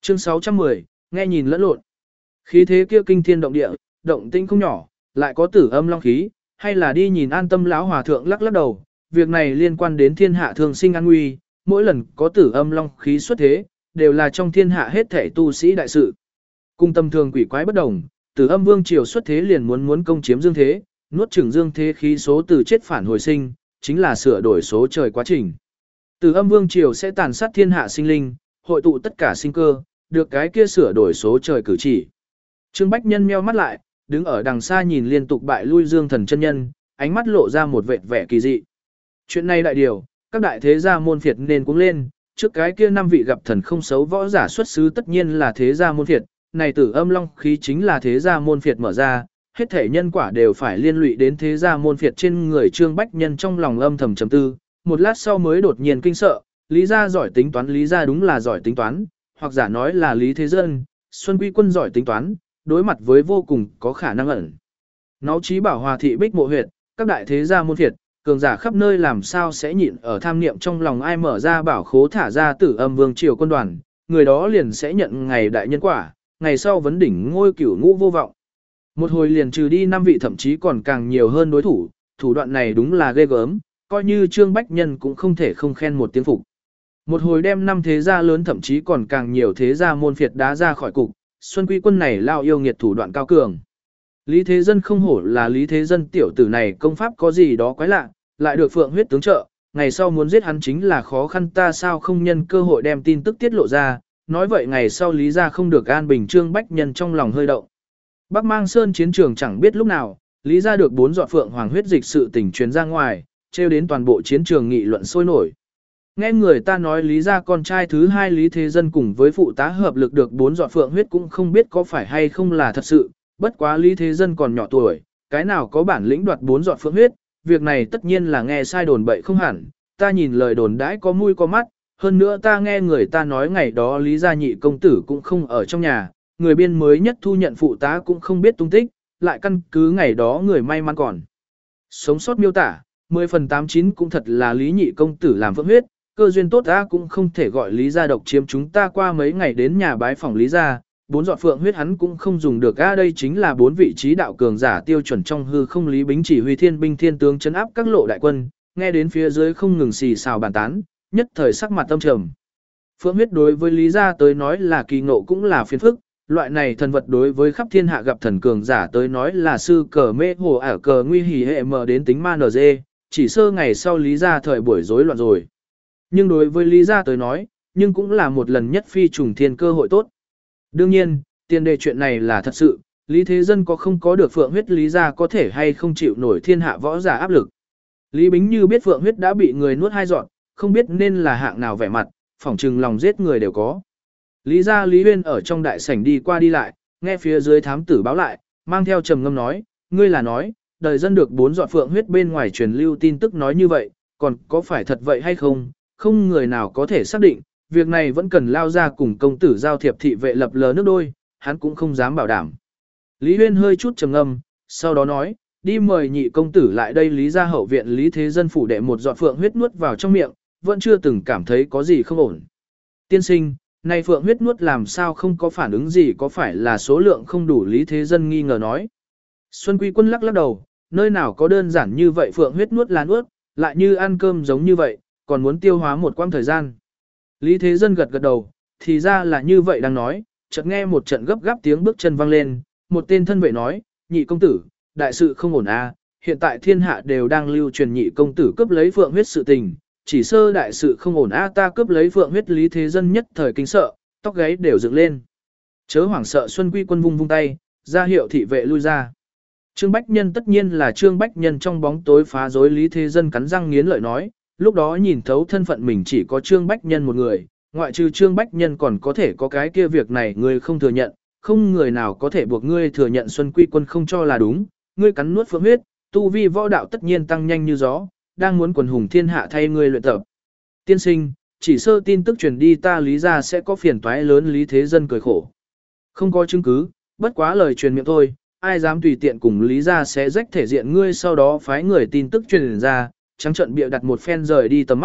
Chương 610, nghe nhìn lẫn lộn. Khí thế kia kinh thiên động địa, động tĩnh không nhỏ, lại có tử âm long khí, hay là đi nhìn An Tâm lão hòa thượng lắc lắc đầu, việc này liên quan đến thiên hạ thường sinh an nguy, mỗi lần có tử âm long khí xuất thế, đều là trong thiên hạ hết thể tu sĩ đại sự. Cùng tâm thường quỷ quái bất đồng, tử âm vương triều xuất thế liền muốn công chiếm dương thế, nuốt chửng dương thế khí số từ chết phản hồi sinh, chính là sửa đổi số trời quá trình. Tử âm vương triều sẽ tàn sát thiên hạ sinh linh, hội tụ tất cả sinh cơ, được cái kia sửa đổi số trời cử chỉ. Trương Bách Nhân meo mắt lại, đứng ở đằng xa nhìn liên tục bại lui Dương Thần chân nhân, ánh mắt lộ ra một vệt vẻ kỳ dị. Chuyện này đại điều, các đại thế gia môn phiệt nên cuống lên, trước cái kia 5 vị gặp thần không xấu võ giả xuất xứ tất nhiên là thế gia môn phiệt, này tử âm long khí chính là thế gia môn phiệt mở ra, hết thể nhân quả đều phải liên lụy đến thế gia môn phiệt trên người Trương Bách Nhân trong lòng âm thầm trầm tư, một lát sau mới đột nhiên kinh sợ, Lý gia giỏi tính toán, Lý gia đúng là giỏi tính toán, hoặc giả nói là Lý Thế Dân, Xuân Quy Quân giỏi tính toán, đối mặt với vô cùng có khả năng ẩn. Náo trí bảo hòa thị bích mộ huyệt, các đại thế gia môn phiệt, cường giả khắp nơi làm sao sẽ nhịn ở tham niệm trong lòng ai mở ra bảo khố thả ra tử âm vương triều quân đoàn, người đó liền sẽ nhận ngày đại nhân quả, ngày sau vấn đỉnh ngôi cửu ngũ vô vọng. Một hồi liền trừ đi 5 vị thậm chí còn càng nhiều hơn đối thủ, thủ đoạn này đúng là ghê gớm, coi như Trương Bách Nhân cũng không thể không khen một tiếng phục. Một hồi đem 5 thế gia lớn thậm chí còn càng nhiều thế gia môn phiệt đá ra khỏi cục, Xuân Quy Quân này lao yêu nghiệt thủ đoạn cao cường. Lý Thế Dân không hổ là Lý Thế Dân tiểu tử này công pháp có gì đó quái lạ, lại được Phượng huyết tướng trợ, ngày sau muốn giết hắn chính là khó khăn, ta sao không nhân cơ hội đem tin tức tiết lộ ra, nói vậy ngày sau Lý gia không được an bình. Trương Bách Nhân trong lòng hơi động. Bắc Mang Sơn chiến trường chẳng biết lúc nào, Lý gia được 4 giọt phượng hoàng huyết dịch sự tình truyền ra ngoài, trêu đến toàn bộ chiến trường nghị luận sôi nổi. Nghe người ta nói Lý gia con trai thứ 2 Lý Thế Dân cùng với phụ tá hợp lực được 4 giọt phượng huyết cũng không biết có phải hay không là thật sự, bất quá Lý Thế Dân còn nhỏ tuổi, cái nào có bản lĩnh đoạt 4 giọt phượng huyết, việc này tất nhiên là nghe sai đồn bậy không hẳn, ta nhìn lời đồn đãi có mũi có mắt, hơn nữa ta nghe người ta nói ngày đó Lý gia nhị công tử cũng không ở trong nhà, người biên mới nhất thu nhận phụ tá cũng không biết tung tích, lại căn cứ ngày đó người may mắn còn sống sót miêu tả, 10 phần 89 cũng thật là Lý nhị công tử làm phượng huyết, cơ duyên tốt ta cũng không thể gọi Lý gia độc chiếm chúng ta qua mấy ngày đến nhà bái phỏng Lý gia, 4 giọt phượng huyết hắn cũng không dùng được đây chính là 4 vị trí đạo cường giả tiêu chuẩn trong hư không. Lý Bính chỉ huy thiên binh thiên tướng chấn áp các lộ đại quân, nghe đến phía dưới không ngừng xì xào bàn tán, nhất thời sắc mặt tâm trầm. Phượng huyết đối với Lý gia tới nói là kỳ ngộ cũng là phiền phức, loại này thần vật đối với khắp thiên hạ gặp thần cường giả tới nói là sư cờ mê hồ ảo cờ nguy hỉ hệ mờ đến tính ma nở dê, chỉ sơ ngày sau Lý gia thời buổi rối loạn rồi. Nhưng đối với Lý gia tới nói, nhưng cũng là một lần nhất phi trùng thiên cơ hội tốt. Đương nhiên, tiền đề chuyện này là thật sự, Lý Thế Dân có không có được phượng huyết Lý gia có thể hay không chịu nổi thiên hạ võ giả áp lực. Lý Bính như biết phượng huyết đã bị người nuốt 2 giọt, không biết nên là hạng nào vẻ mặt, phỏng chừng lòng giết người đều có. Lý gia Lý Huyên ở trong đại sảnh đi qua đi lại, nghe phía dưới thám tử báo lại, mang theo trầm ngâm nói, ngươi là nói, đời dân được 4 giọt phượng huyết bên ngoài truyền lưu tin tức nói như vậy, còn có phải thật vậy hay không, không người nào có thể xác định, việc này vẫn cần lao ra cùng công tử giao thiệp thị vệ lập lờ nước đôi, hắn cũng không dám bảo đảm. Lý Huyên hơi chút trầm ngâm, sau đó nói, đi mời nhị công tử lại đây. Lý gia hậu viện Lý Thế Dân phủ đệ 1 giọt phượng huyết nuốt vào trong miệng, vẫn chưa từng cảm thấy có gì không ổn. Tiên sinh, này phượng huyết nuốt làm sao không có phản ứng gì, có phải là số lượng không đủ? Lý Thế Dân nghi ngờ nói. Xuân Quy Quân lắc lắc đầu, nơi nào có đơn giản như vậy, phượng huyết nuốt là nuốt, lại như ăn cơm giống như vậy, còn muốn tiêu hóa một quãng thời gian. Lý Thế Dân gật gật đầu, thì ra là như vậy đang nói, chợt nghe một trận gấp gáp tiếng bước chân vang lên, một tên thân vệ nói, nhị công tử, đại sự không ổn à, hiện tại thiên hạ đều đang lưu truyền nhị công tử cướp lấy phượng huyết sự tình, chỉ sơ đại sự không ổn à, ta cướp lấy phượng huyết. Lý Thế Dân nhất thời kinh sợ, tóc gáy đều dựng lên. Chớ hoảng sợ. Xuân Quy Quân vung vung tay, ra hiệu thị vệ lui ra. Trương Bách Nhân tất nhiên là Trương Bách Nhân trong bóng tối phá rối. Lý Thế Dân cắn răng nghiến lợi nói, lúc đó nhìn thấu thân phận mình chỉ có Trương Bách Nhân một người, ngoại trừ Trương Bách Nhân còn có thể có cái kia việc này ngươi không thừa nhận, không người nào có thể buộc ngươi thừa nhận. Xuân Quy Quân không cho là đúng, ngươi cắn nuốt phượng huyết, tu vi võ đạo tất nhiên tăng nhanh như gió, đang muốn quần hùng thiên hạ thay ngươi luyện tập. Tiên sinh, chỉ sơ tin tức truyền đi ta Lý gia sẽ có phiền toái lớn. Lý Thế Dân cười khổ. Không có chứng cứ, bất quá lời truyền miệng thôi, ai dám tùy tiện cùng Lý gia sẽ rách thể diện ngươi, sau đó phái người tin tức truyền ra, trắng trận bịa đặt một phen rời đi tầm mắt,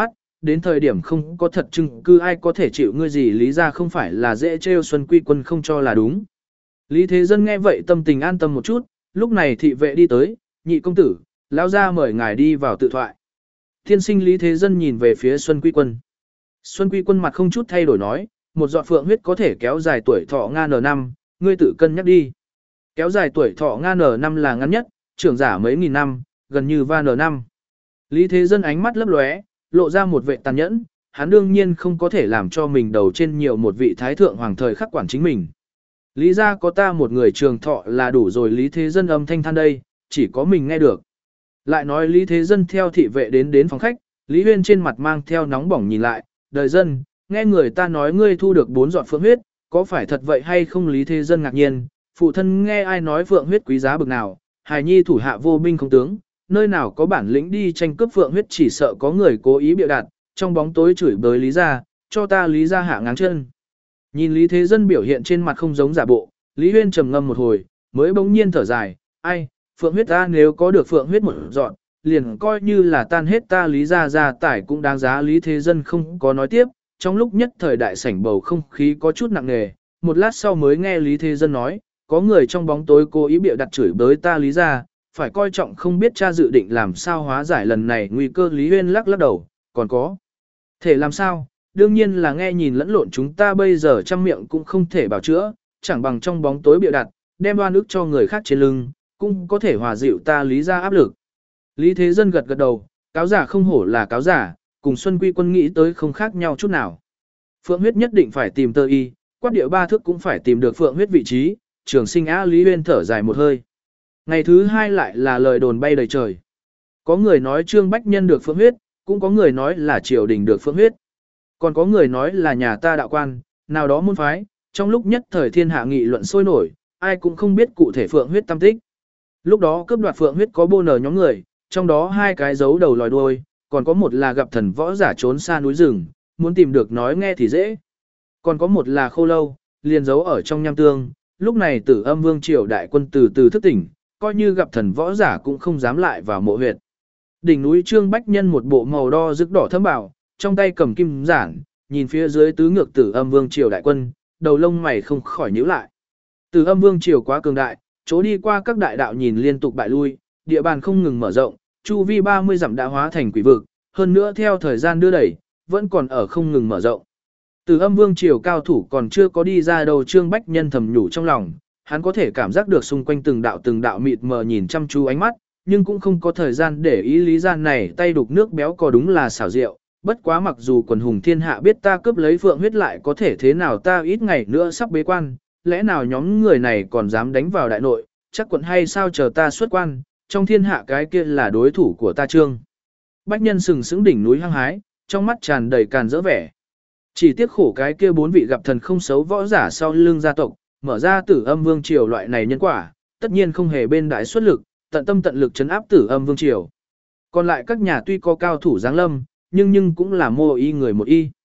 đến thời điểm không có thật chứng cứ ai có thể chịu ngươi gì lý ra không phải là dễ trêu Xuân Quy Quân không cho là đúng. Lý Thế Dân nghe vậy tâm tình an tâm một chút, lúc này thị vệ đi tới, nhị công tử, lão gia mời ngài đi vào tự thoại. Thiên sinh Lý Thế Dân nhìn về phía Xuân Quy Quân. Xuân Quy Quân mặt không chút thay đổi nói, một giọt phượng huyết có thể kéo dài tuổi thọ ngàn năm, ngươi tự cân nhắc đi. Kéo dài tuổi thọ ngàn năm là ngắn nhất, trưởng giả mấy nghìn năm, gần như van năm. Lý Thế Dân ánh mắt lấp lóe, lộ ra một vẻ tàn nhẫn, hắn đương nhiên không có thể làm cho mình đầu trên nhiều một vị thái thượng hoàng thời khắc quản chính mình. Lý ra có ta một người trường thọ là đủ rồi. Lý Thế Dân âm thanh than đây, chỉ có mình nghe được. Lại nói Lý Thế Dân theo thị vệ đến phòng khách, Lý Huyên trên mặt mang theo nóng bỏng nhìn lại, đời dân, nghe người ta nói ngươi thu được 4 giọt phượng huyết, có phải thật vậy hay không? Lý Thế Dân ngạc nhiên, phụ thân nghe ai nói phượng huyết quý giá bực nào, hài nhi thủ hạ vô binh không tướng, nơi nào có bản lĩnh đi tranh cướp phượng huyết, chỉ sợ có người cố ý bịa đặt, trong bóng tối chửi bới Lý ra, cho ta Lý ra hạ ngáng chân. Nhìn Lý Thế Dân biểu hiện trên mặt không giống giả bộ, Lý Huyên trầm ngâm một hồi, mới bỗng nhiên thở dài, ai, phượng huyết ta nếu có được phượng huyết một dọn, liền coi như là tan hết ta Lý ra gia tải cũng đáng giá. Lý Thế Dân không có nói tiếp, trong lúc nhất thời đại sảnh bầu không khí có chút nặng nề, một lát sau mới nghe Lý Thế Dân nói, có người trong bóng tối cố ý bịa đặt chửi bới ta Lý ra, phải coi trọng không biết cha dự định làm sao hóa giải lần này nguy cơ. Lý Huyên lắc đầu, còn có thể làm sao? Đương nhiên là nghe nhìn lẫn lộn, chúng ta bây giờ trăm miệng cũng không thể bảo chữa, chẳng bằng trong bóng tối bịa đặt, đem oan ức cho người khác trên lưng, cũng có thể hòa dịu ta Lý ra áp lực. Lý Thế Dân gật đầu, cáo giả không hổ là cáo giả, cùng Xuân Quy Quân nghĩ tới không khác nhau chút nào. Phượng huyết nhất định phải tìm tơ y, quát địa 3 thước cũng phải tìm được phượng huyết vị trí, Trường Sinh Á. Lý Huyên thở dài một hơi. Ngày thứ 2 lại là lời đồn bay đầy trời. Có người nói Trương Bách Nhân được phượng huyết, cũng có người nói là triều đình được phượng huyết. Còn có người nói là nhà ta đạo quan, nào đó môn phái, trong lúc nhất thời thiên hạ nghị luận sôi nổi, ai cũng không biết cụ thể phượng huyết tâm tích. Lúc đó cướp đoạt phượng huyết có bô nở nhóm người, trong đó 2 cái giấu đầu lòi đuôi, còn có một là gặp thần võ giả trốn xa núi rừng, muốn tìm được nói nghe thì dễ. Còn có một là Khô Lâu, liền giấu ở trong nham tương, lúc này Tử Âm Vương triều đại quân từ từ thức tỉnh, coi như gặp thần võ giả cũng không dám lại vào mộ huyệt. Đỉnh núi Trương Bách Nhân một bộ màu đo rực đỏ thấm bảo, trong tay cầm kim giản, nhìn phía dưới tứ ngược Tử Âm Vương triều đại quân, đầu lông mày không khỏi nhíu lại. Tử Âm Vương triều quá cường đại, chỗ đi qua các đại đạo nhìn liên tục bại lui, địa bàn không ngừng mở rộng, chu vi 30 dặm đã hóa thành quỷ vực, hơn nữa theo thời gian đưa đẩy, vẫn còn ở không ngừng mở rộng. Tử Âm Vương triều cao thủ còn chưa có đi ra đâu. Trương Bách Nhân thầm nhủ trong lòng, hắn có thể cảm giác được xung quanh từng đạo mịt mờ nhìn chăm chú ánh mắt, nhưng cũng không có thời gian để ý. Lý gian này tay đục nước béo có đúng là xảo diệu, bất quá mặc dù quần hùng thiên hạ biết ta cướp lấy phượng huyết lại có thể thế nào, ta ít ngày nữa sắp bế quan, lẽ nào nhóm người này còn dám đánh vào đại nội, chắc quận hay sao chờ ta xuất quan, trong thiên hạ cái kia là đối thủ của ta. Trương Bách Nhân sừng sững đỉnh núi hăng hái, trong mắt tràn đầy càn dỡ vẻ. Chỉ tiếc khổ cái kia 4 vị gặp thần không xấu võ giả sau lưng gia tộc, mở ra Tử Âm Vương triều loại này nhân quả, tất nhiên không hề bên đại xuất lực, tận tâm tận lực trấn áp Tử Âm Vương triều. Còn lại các nhà tuy có cao thủ giáng lâm, nhưng cũng là mô y người một y.